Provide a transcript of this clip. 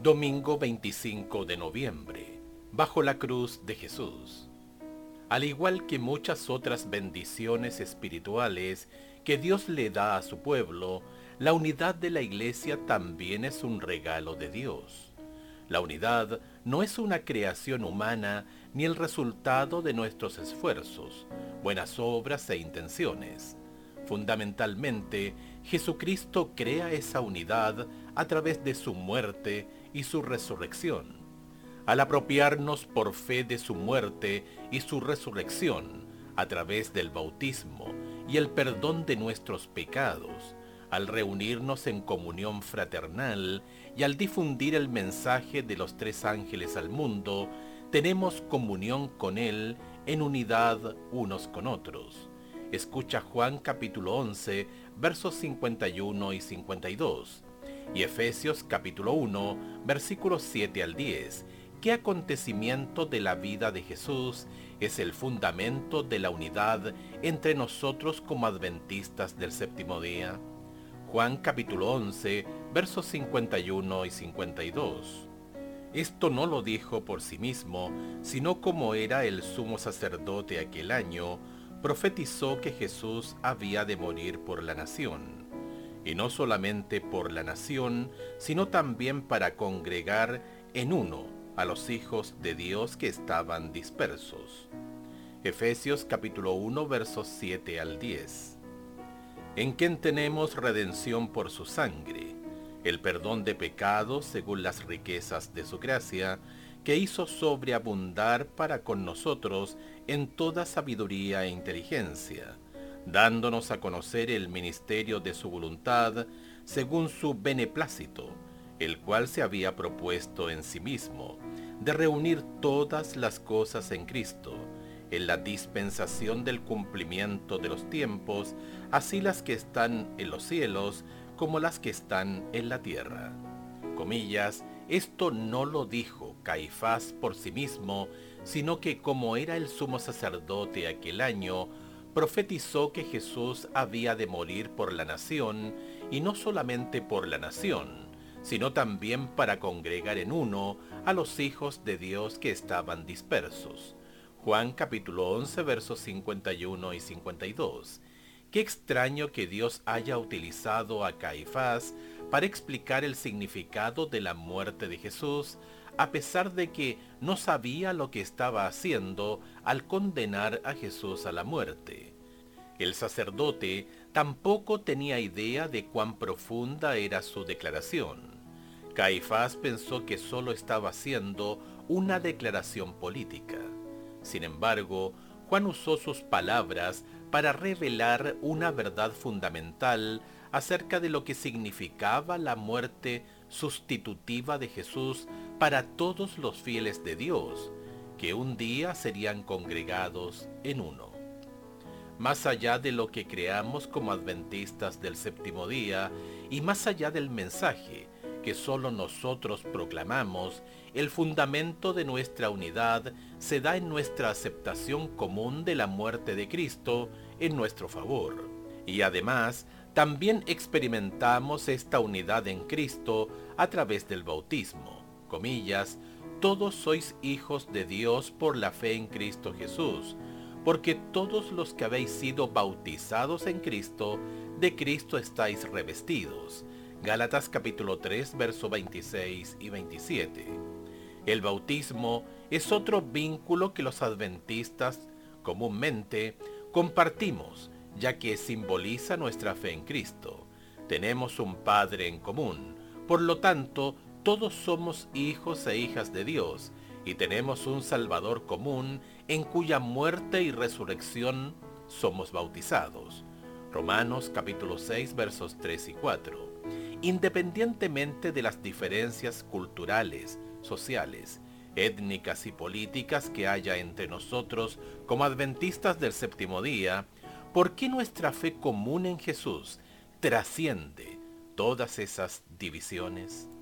Domingo 25 de noviembre, bajo la cruz de Jesús. Al igual que muchas otras bendiciones espirituales que Dios le da a su pueblo, la unidad de la Iglesia también es un regalo de Dios. La unidad no es una creación humana ni el resultado de nuestros esfuerzos, buenas obras e intenciones. Fundamentalmente, Jesucristo crea esa unidad a través de su muerte y su resurrección. Al apropiarnos por fe de su muerte y su resurrección, a través del bautismo y el perdón de nuestros pecados, al reunirnos en comunión fraternal y al difundir el mensaje de los tres ángeles al mundo, tenemos comunión con Él en unidad unos con otros. Escucha Juan capítulo 11, versos 51 y 52, y Efesios capítulo 1, versículos 7 al 10. ¿Qué acontecimiento de la vida de Jesús es el fundamento de la unidad entre nosotros como adventistas del séptimo día? Juan capítulo 11, versos 51 y 52. Esto no lo dijo por sí mismo, sino como era el sumo sacerdote aquel año, profetizó que Jesús había de morir por la nación. Y no solamente por la nación, sino también para congregar en uno a los hijos de Dios que estaban dispersos. Efesios capítulo 1, versos 7 al 10. En quien tenemos redención por su sangre, el perdón de pecados según las riquezas de su gracia, que hizo sobreabundar para con nosotros en toda sabiduría e inteligencia, dándonos a conocer el ministerio de su voluntad según su beneplácito, el cual se había propuesto en sí mismo, de reunir todas las cosas en Cristo, en la dispensación del cumplimiento de los tiempos, así las que están en los cielos como las que están en la tierra. Comillas, esto no lo dijo Caifás por sí mismo, sino que como era el sumo sacerdote aquel año, profetizó que Jesús había de morir por la nación, y no solamente por la nación, sino también para congregar en uno a los hijos de Dios que estaban dispersos. Juan capítulo 11, versos 51 y 52. Qué extraño que Dios haya utilizado a Caifás para explicar el significado de la muerte de Jesús, a pesar de que no sabía lo que estaba haciendo al condenar a Jesús a la muerte. El sacerdote tampoco tenía idea de cuán profunda era su declaración. Caifás pensó que solo estaba haciendo una declaración política. Sin embargo, Juan usó sus palabras para revelar una verdad fundamental acerca de lo que significaba la muerte sustitutiva de Jesús para todos los fieles de Dios, que un día serían congregados en uno. Más allá de lo que creamos como adventistas del séptimo día y más allá del mensaje que solo nosotros proclamamos, el fundamento de nuestra unidad se da en nuestra aceptación común de la muerte de Cristo en nuestro favor. Y además, también experimentamos esta unidad en Cristo a través del bautismo. Comillas, todos sois hijos de Dios por la fe en Cristo Jesús, porque todos los que habéis sido bautizados en Cristo, de Cristo estáis revestidos. Gálatas capítulo 3, verso 26 y 27. El bautismo es otro vínculo que los adventistas comúnmente compartimos, ya que simboliza nuestra fe en Cristo. Tenemos un Padre en común, por lo tanto, todos somos hijos e hijas de Dios, y tenemos un Salvador común en cuya muerte y resurrección somos bautizados. Romanos capítulo 6, versos 3 y 4. Independientemente de las diferencias culturales, sociales, étnicas y políticas que haya entre nosotros como adventistas del séptimo día, ¿por qué nuestra fe común en Jesús trasciende todas esas divisiones?